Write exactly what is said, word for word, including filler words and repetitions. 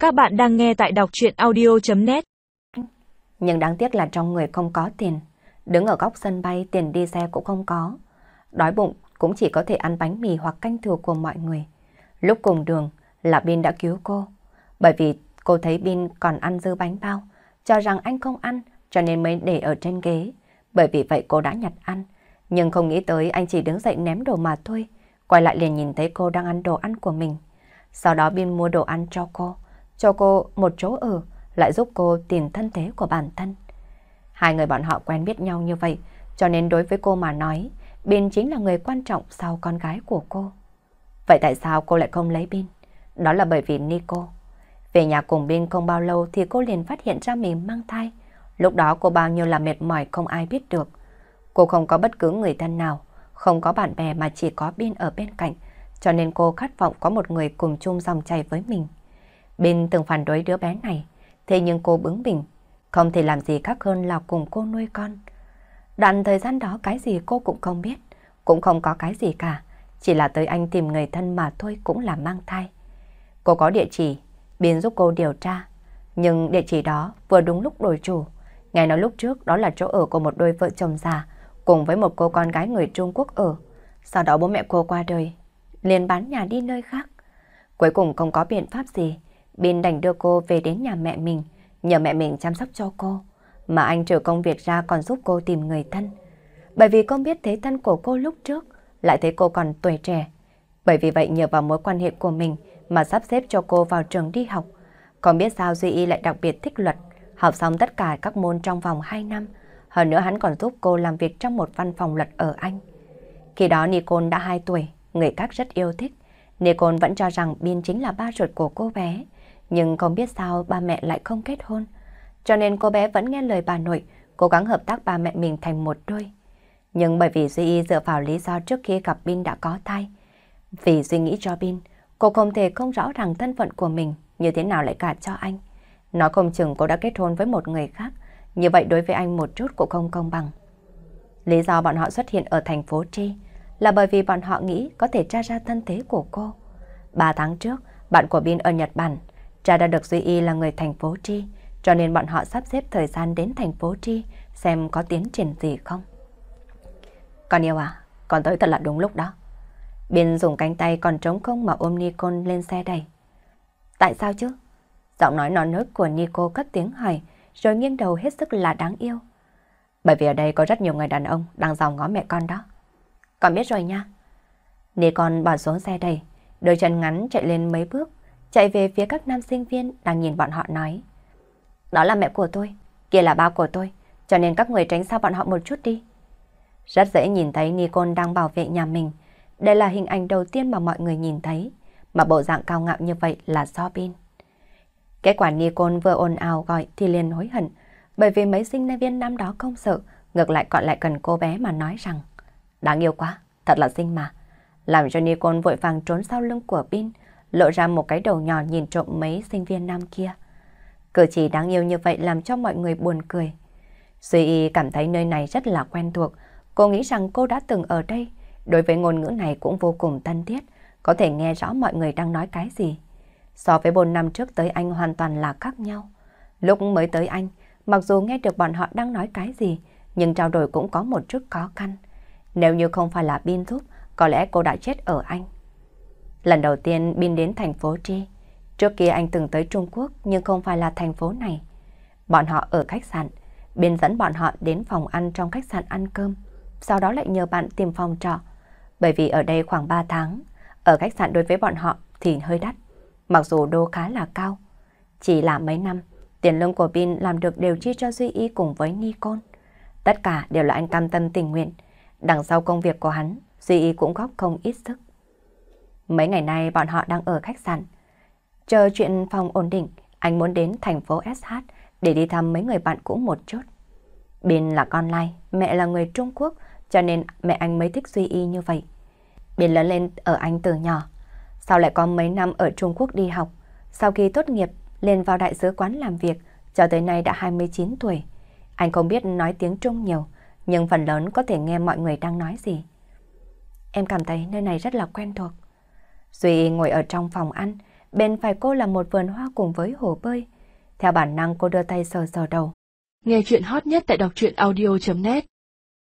Các bạn đang nghe tại đọc truyện audio chấm net. Nhưng đáng tiếc là trong người không có tiền. Đứng ở góc sân bay tiền đi xe cũng không có. Đói bụng cũng chỉ có thể ăn bánh mì hoặc canh thừa của mọi người. Lúc cùng đường là Bin đã cứu cô. Bởi vì cô thấy Bin còn ăn dư bánh bao, cho rằng anh không ăn cho nên mới để ở trên ghế. Bởi vì vậy cô đã nhặt ăn. Nhưng không nghĩ tới anh chỉ đứng dậy ném đồ mà thôi. Quay lại liền nhìn thấy cô đang ăn đồ ăn của mình. Sau đó Bin mua đồ ăn cho cô, cho cô một chỗ ở, lại giúp cô tìm thân thế của bản thân. Hai người bọn họ quen biết nhau như vậy, cho nên đối với cô mà nói, Bin chính là người quan trọng sau con gái của cô. Vậy tại sao cô lại không lấy Bin? Đó là bởi vì Nico. Về nhà cùng Bin không bao lâu thì cô liền phát hiện ra mình mang thai. Lúc đó cô bao nhiêu là mệt mỏi không ai biết được. Cô không có bất cứ người thân nào, không có bạn bè mà chỉ có Bin ở bên cạnh, cho nên cô khát vọng có một người cùng chung dòng chảy với mình. Bin từng phản đối đứa bé này, thế nhưng cô bướng bỉnh, không thể làm gì khác hơn là cùng cô nuôi con. Đoạn thời gian đó cái gì cô cũng không biết, cũng không có cái gì cả, chỉ là tới anh tìm người thân mà thôi cũng là mang thai. Cô có địa chỉ, Bin giúp cô điều tra, nhưng địa chỉ đó vừa đúng lúc đổi chủ. Nghe nói lúc trước đó là chỗ ở của một đôi vợ chồng già, cùng với một cô con gái người Trung Quốc ở. Sau đó bố mẹ cô qua đời, liền bán nhà đi nơi khác. Cuối cùng không có biện pháp gì, Bin đành đưa cô về đến nhà mẹ mình, nhờ mẹ mình chăm sóc cho cô, mà anh trừ công việc ra còn giúp cô tìm người thân. Bởi vì không biết thế thân của cô lúc trước, lại thấy cô còn tuổi trẻ. Bởi vì vậy nhờ vào mối quan hệ của mình mà sắp xếp cho cô vào trường đi học. Còn biết sao Duy Y lại đặc biệt thích luật, học xong tất cả các môn trong vòng hai năm. Hơn nữa hắn còn giúp cô làm việc trong một văn phòng luật ở Anh. Khi đó Nicole đã hai tuổi, người khác rất yêu thích. Nicole vẫn cho rằng Bin chính là ba ruột của cô bé. Nhưng không biết sao ba mẹ lại không kết hôn. Cho nên cô bé vẫn nghe lời bà nội, cố gắng hợp tác ba mẹ mình thành một đôi. Nhưng bởi vì Duy Y dựa vào lý do trước khi gặp Bin đã có thai. Vì suy nghĩ cho Bin, cô không thể không rõ ràng thân phận của mình như thế nào lại gả cho anh. Nói không chừng cô đã kết hôn với một người khác, như vậy đối với anh một chút cũng không công bằng. Lý do bọn họ xuất hiện ở thành phố Tri là bởi vì bọn họ nghĩ có thể tra ra thân thế của cô. Ba tháng trước, bạn của Bin ở Nhật Bản tra ra được Duy Y là người thành phố Tri, cho nên bọn họ sắp xếp thời gian đến thành phố Tri xem có tiến triển gì không. Con yêu à, con tới thật là đúng lúc đó. Bin dùng cánh tay còn trống không mà ôm Nicole lên xe đẩy. Tại sao chứ? Giọng nói non nớt của Nico cất tiếng hỏi, rồi nghiêng đầu hết sức là đáng yêu. Bởi vì ở đây có rất nhiều người đàn ông đang dòm ngó mẹ con đó. Con biết rồi nha. Nicole bỏ xuống xe đẩy, đôi chân ngắn chạy lên mấy bước, chạy về phía các nam sinh viên đang nhìn bọn họ nói. Đó là mẹ của tôi, kia là ba của tôi, cho nên các người tránh xa bọn họ một chút đi. Rất dễ nhìn thấy Nicole đang bảo vệ nhà mình. Đây là hình ảnh đầu tiên mà mọi người nhìn thấy, mà bộ dạng cao ngạo như vậy là do Bin. Kết quả Nicole vừa ồn ào gọi thì liền hối hận, bởi vì mấy sinh viên năm đó không sợ, ngược lại còn lại cần cô bé mà nói rằng đáng yêu quá, thật là xinh mà. Làm cho Nicole vội vàng trốn sau lưng của Bin, lộ ra một cái đầu nhỏ nhìn trộm mấy sinh viên nam kia. Cử chỉ đáng yêu như vậy làm cho mọi người buồn cười. Duy Y cảm thấy nơi này rất là quen thuộc, cô nghĩ rằng cô đã từng ở đây, đối với ngôn ngữ này cũng vô cùng thân thiết, có thể nghe rõ mọi người đang nói cái gì. So với bốn năm trước tới Anh hoàn toàn là khác nhau. Lúc mới tới Anh, mặc dù nghe được bọn họ đang nói cái gì, nhưng trao đổi cũng có một chút khó khăn. Nếu như không phải là Bin giúp, có lẽ cô đã chết ở Anh. Lần đầu tiên Bin đến thành phố Tri. Trước kia anh từng tới Trung Quốc nhưng không phải là thành phố này. Bọn họ ở khách sạn. Bin dẫn bọn họ đến phòng ăn trong khách sạn ăn cơm. Sau đó lại nhờ bạn tìm phòng trọ. Bởi vì ở đây khoảng ba tháng, ở khách sạn đối với bọn họ thì hơi đắt. Mặc dù đô khá là cao. Chỉ là mấy năm, tiền lương của Bin làm được đều chi cho Duy Y cùng với Nicole. Tất cả đều là anh cam tâm tình nguyện. Đằng sau công việc của hắn, Duy Y cũng góp không ít sức. Mấy ngày nay bọn họ đang ở khách sạn. Chờ chuyện phòng ổn định, anh muốn đến thành phố ét hát để đi thăm mấy người bạn cũ một chút. Bin là con lai, mẹ là người Trung Quốc, cho nên mẹ anh mới thích Duy Y như vậy. Bin lớn lên ở Anh từ nhỏ, sau lại có mấy năm ở Trung Quốc đi học. Sau khi tốt nghiệp, lên vào đại sứ quán làm việc, cho tới nay đã hai mươi chín tuổi. Anh không biết nói tiếng Trung nhiều, nhưng phần lớn có thể nghe mọi người đang nói gì. Em cảm thấy nơi này rất là quen thuộc. Duy ngồi ở trong phòng ăn, bên phải cô là một vườn hoa cùng với hồ bơi. Theo bản năng cô đưa tay sờ sờ đầu. Nghe chuyện hot nhất tại đọc truyện audio chấm net.